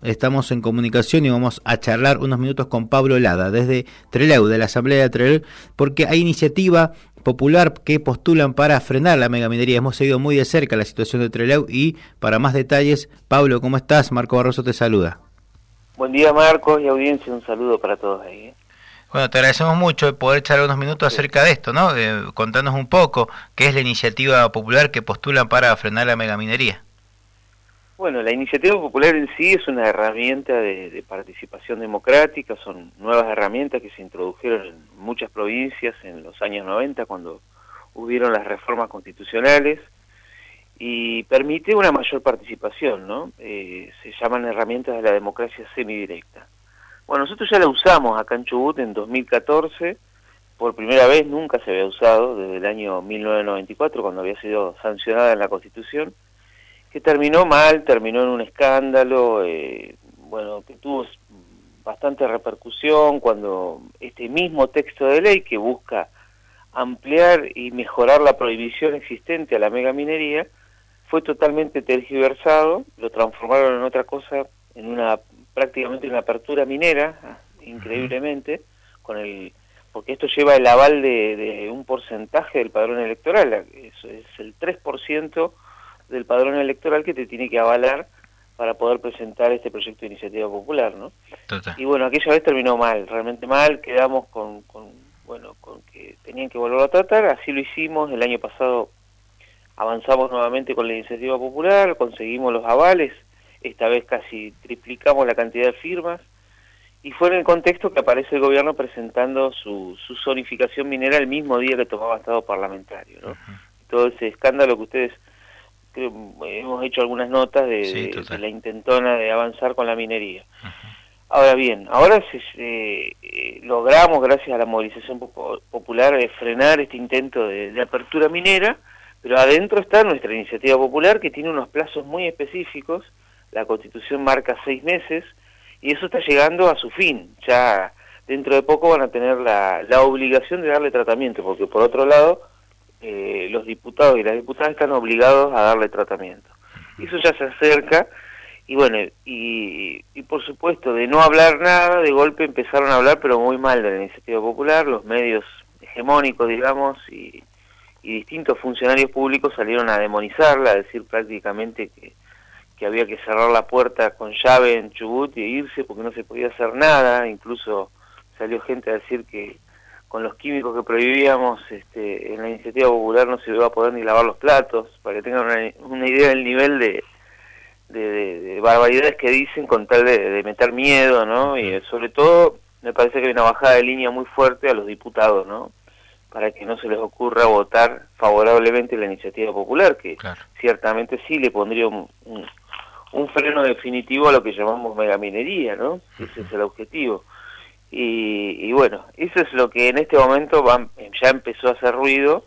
estamos en comunicación y vamos a charlar unos minutos con Pablo Lada, desde Trelew, de la Asamblea de Trelew, porque hay iniciativa popular que postulan para frenar la megaminería. Hemos seguido muy de cerca la situación de Trelew y para más detalles, Pablo, ¿cómo estás? Marco Barroso te saluda. Buen día, Marcos, y audiencia, un saludo para todos ahí. Bueno, te agradecemos mucho poder charlar unos minutos acerca de esto, ¿no? Contanos un poco qué es la iniciativa popular que postulan para frenar la megaminería. Bueno, la iniciativa popular en sí es una herramienta de participación democrática, son nuevas herramientas que se introdujeron en muchas provincias en los años 90 cuando hubieron las reformas constitucionales y permite una mayor participación, ¿no? Se llaman herramientas de la democracia semidirecta. Bueno, nosotros ya la usamos acá en Chubut en 2014, por primera vez, nunca se había usado desde el año 1994 cuando había sido sancionada en la Constitución, que terminó mal, terminó en un escándalo, bueno, que tuvo bastante repercusión cuando este mismo texto de ley que busca ampliar y mejorar la prohibición existente a la megaminería fue totalmente tergiversado, lo transformaron en otra cosa, en una prácticamente una apertura minera, increíblemente, porque esto lleva el aval de un porcentaje del padrón electoral, eso es el 3% del padrón electoral que te tiene que avalar para poder presentar este proyecto de iniciativa popular, ¿no? Total. Y bueno, aquella vez terminó mal, realmente mal, quedamos con que tenían que volverlo a tratar, así lo hicimos, el año pasado avanzamos nuevamente con la iniciativa popular, conseguimos los avales, esta vez casi triplicamos la cantidad de firmas, y fue en el contexto que aparece el gobierno presentando su zonificación minera el mismo día que tomaba estado parlamentario, ¿no? Todo ese escándalo que ustedes hemos hecho algunas notas de la intentona de avanzar con la minería. Ahora bien, ahora logramos, gracias a la movilización popular, frenar este intento de apertura minera, pero adentro está nuestra iniciativa popular que tiene unos plazos muy específicos, la Constitución marca 6 meses, y eso está llegando a su fin, ya dentro de poco van a tener la obligación de darle tratamiento, porque por otro lado, los diputados y las diputadas están obligados a darle tratamiento. Eso ya se acerca, y bueno, y por supuesto, de no hablar nada, de golpe empezaron a hablar, pero muy mal de la iniciativa popular, los medios hegemónicos, digamos, y distintos funcionarios públicos salieron a demonizarla, a decir prácticamente que había que cerrar la puerta con llave en Chubut y irse porque no se podía hacer nada, incluso salió gente a decir que con los químicos que prohibíamos en la iniciativa popular no se iba a poder ni lavar los platos, para que tengan una idea del nivel de barbaridades que dicen con tal de meter miedo, ¿no? Y sobre todo me parece que hay una bajada de línea muy fuerte a los diputados, ¿no? Para que no se les ocurra votar favorablemente la iniciativa popular, que ciertamente sí le pondría un freno definitivo a lo que llamamos megaminería, ¿no? Ese es el objetivo. Y bueno, eso es lo que en este momento ya empezó a hacer ruido,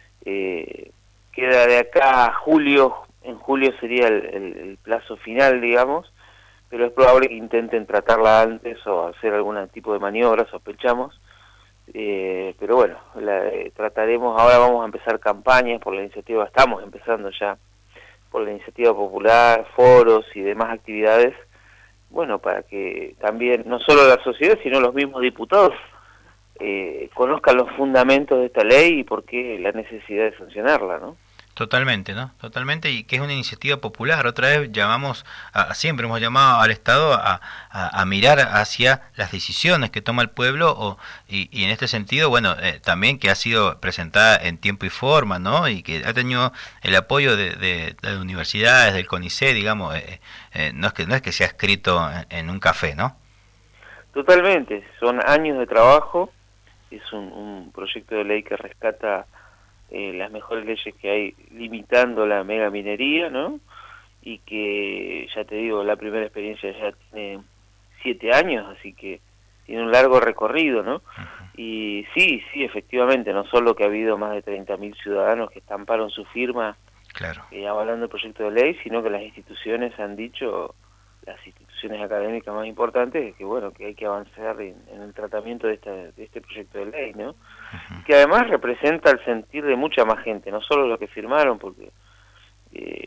queda de acá a julio, en julio sería el plazo final, digamos, pero es probable que intenten tratarla antes o hacer algún tipo de maniobra, sospechamos, pero bueno, trataremos, ahora vamos a empezar campañas por la iniciativa, estamos empezando ya por la iniciativa popular, foros y demás actividades, bueno, para que también, no solo la sociedad, sino los mismos diputados conozcan los fundamentos de esta ley y por qué la necesidad de sancionarla, ¿no? Totalmente, ¿no? Totalmente, y que es una iniciativa popular. Otra vez siempre hemos llamado al Estado a mirar hacia las decisiones que toma el pueblo y en este sentido, bueno, también que ha sido presentada en tiempo y forma, ¿no? Y que ha tenido el apoyo de las universidades, del CONICET, digamos, no es que se ha escrito en un café, ¿no? Totalmente, son años de trabajo, es un proyecto de ley que rescata las mejores leyes que hay limitando la megaminería, ¿no? Y que, ya te digo, la primera experiencia ya tiene 7 años, así que tiene un largo recorrido, ¿no? Y sí, efectivamente, no solo que ha habido más de 30.000 ciudadanos que estamparon su firma avalando el proyecto de ley, sino que las instituciones han dicho, las instituciones académicas más importantes, que bueno, que hay que avanzar en el tratamiento de este proyecto de ley, ¿no? Que además representa el sentir de mucha más gente, no solo los que firmaron, porque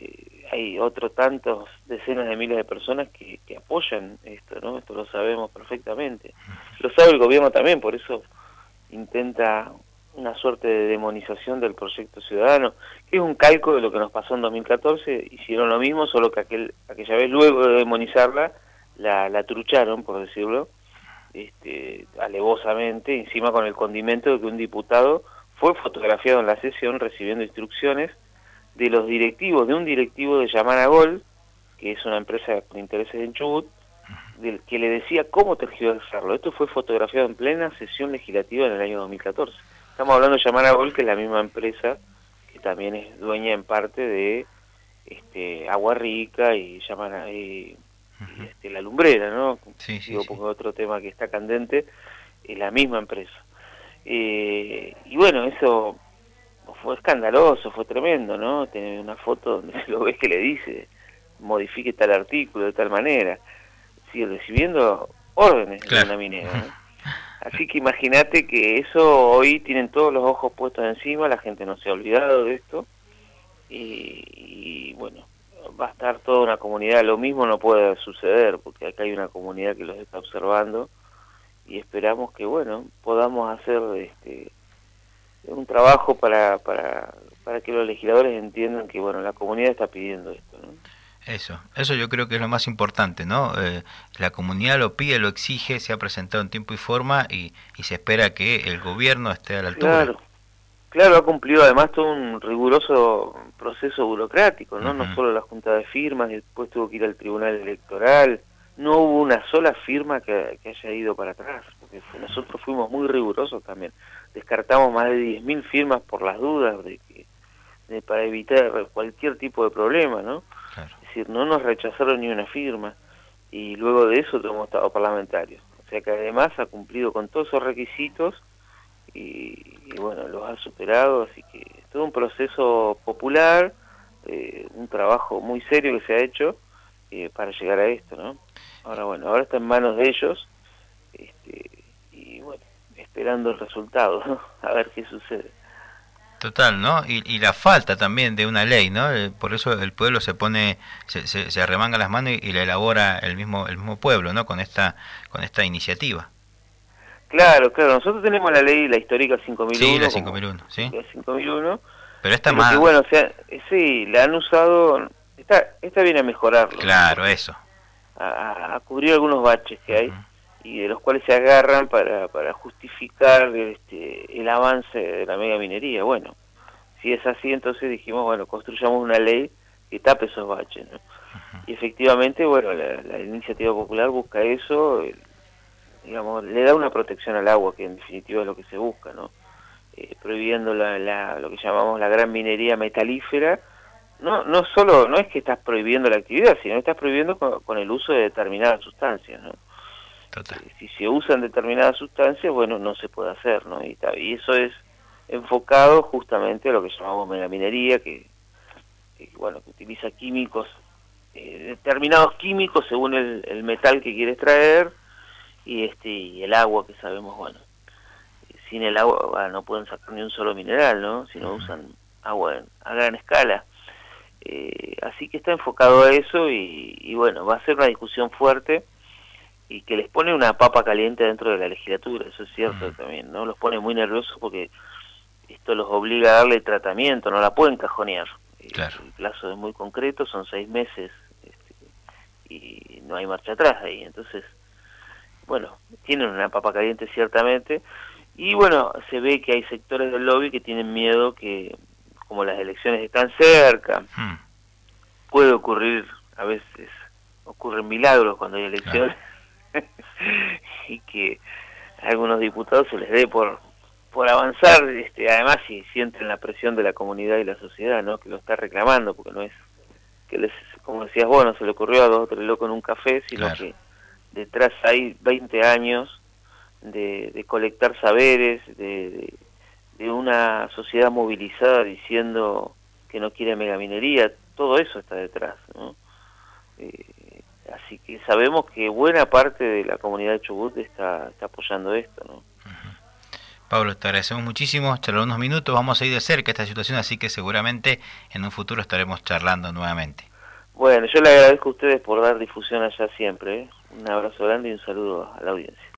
hay otro tantos, decenas de miles de personas que apoyan esto, ¿no? Esto lo sabemos perfectamente. Lo sabe el gobierno también, por eso intenta una suerte de demonización del proyecto ciudadano, que es un calco de lo que nos pasó en 2014, hicieron lo mismo, solo que aquella vez, luego de demonizarla, la trucharon, por decirlo, alevosamente, encima con el condimento de que un diputado fue fotografiado en la sesión recibiendo instrucciones de los directivos, de un directivo de Yamana Gol, que es una empresa con intereses en Chubut, que le decía cómo tergiversarlo. Esto fue fotografiado en plena sesión legislativa en el año 2014. Estamos hablando de Yamana Gol, que es la misma empresa que también es dueña en parte de Agua Rica y Yamana la Lumbrera, ¿no? Sí, Digo, porque otro tema que está candente es la misma empresa. Y bueno, eso fue escandaloso, fue tremendo, ¿no? Tener una foto donde lo ves que le dice, modifique tal artículo de tal manera. Sigue recibiendo órdenes de una minera, ¿no? Así que imagínate que eso hoy tienen todos los ojos puestos encima, la gente no se ha olvidado de esto, y bueno, va a estar toda una comunidad, lo mismo no puede suceder, porque acá hay una comunidad que los está observando, y esperamos que, bueno, podamos hacer un trabajo para que los legisladores entiendan que, bueno, la comunidad está pidiendo esto, ¿no? Eso yo creo que es lo más importante, ¿no? La comunidad lo pide, lo exige, se ha presentado en tiempo y forma y se espera que el gobierno esté a la altura. Claro, ha cumplido además todo un riguroso proceso burocrático, ¿no? No solo la junta de firmas, después tuvo que ir al tribunal electoral, no hubo una sola firma que haya ido para atrás, porque nosotros fuimos muy rigurosos también, descartamos más de 10.000 firmas por las dudas para evitar cualquier tipo de problema, ¿no? Claro. Es decir, no nos rechazaron ni una firma, y luego de eso tenemos estado parlamentarios. O sea que además ha cumplido con todos esos requisitos y bueno, los ha superado, así que es todo un proceso popular, un trabajo muy serio que se ha hecho para llegar a esto, ¿no? Ahora está en manos de ellos, y bueno, esperando el resultado, ¿no? A ver qué sucede. Total, ¿no? Y la falta también de una ley, ¿no? Por eso el pueblo se pone, se arremanga las manos y la elabora el mismo pueblo, ¿no? Con esta iniciativa. Claro, nosotros tenemos la ley, la histórica 5001. Sí, la 5001, ¿sí? La 5001. Pero esta más... Que, bueno, o sea, sí, la han usado, esta viene a mejorarlo. Claro, eso. A cubrir algunos baches que hay, y de los cuales se agarran para justificar el avance de la mega minería. Bueno, si es así, entonces dijimos, bueno, construyamos una ley que tape esos baches, ¿no? Y efectivamente, bueno, la iniciativa popular busca eso, digamos, le da una protección al agua, que en definitiva es lo que se busca, ¿no? Prohibiendo lo que llamamos la gran minería metalífera. No es que estás prohibiendo la actividad, sino que estás prohibiendo con el uso de determinadas sustancias, ¿no? Total. Si se usan determinadas sustancias, bueno, no se puede hacer, ¿no? Y eso es enfocado justamente a lo que llamamos megaminería, que bueno, que utiliza químicos, determinados químicos según el metal que quiere extraer, y el agua, que sabemos, bueno, sin el agua no pueden sacar ni un solo mineral, ¿no? Si no usan agua a gran escala. Así que está enfocado a eso, y bueno, va a ser una discusión fuerte y que les pone una papa caliente dentro de la legislatura, eso es cierto también, ¿no? Los pone muy nerviosos porque esto los obliga a darle tratamiento, no la pueden cajonear. Claro. El plazo es muy concreto, son 6 meses, y no hay marcha atrás ahí. Entonces, bueno, tienen una papa caliente ciertamente, y bueno, se ve que hay sectores del lobby que tienen miedo que, como las elecciones están cerca, puede ocurrir, a veces ocurren milagros cuando hay elecciones, claro. Y que a algunos diputados se les dé por avanzar, además si sienten la presión de la comunidad y la sociedad, ¿no? Que lo está reclamando, porque no es que como decías vos, no se le ocurrió a 2 o 3 locos en un café, sino claro, que detrás hay 20 años de colectar saberes, de una sociedad movilizada diciendo que no quiere megaminería, todo eso está detrás, ¿no? Así que sabemos que buena parte de la comunidad de Chubut está apoyando esto, ¿no? Pablo, te agradecemos muchísimo, charlar unos minutos, vamos a ir de cerca esta situación, así que seguramente en un futuro estaremos charlando nuevamente. Bueno, yo le agradezco a ustedes por dar difusión allá siempre, ¿eh? Un abrazo grande y un saludo a la audiencia.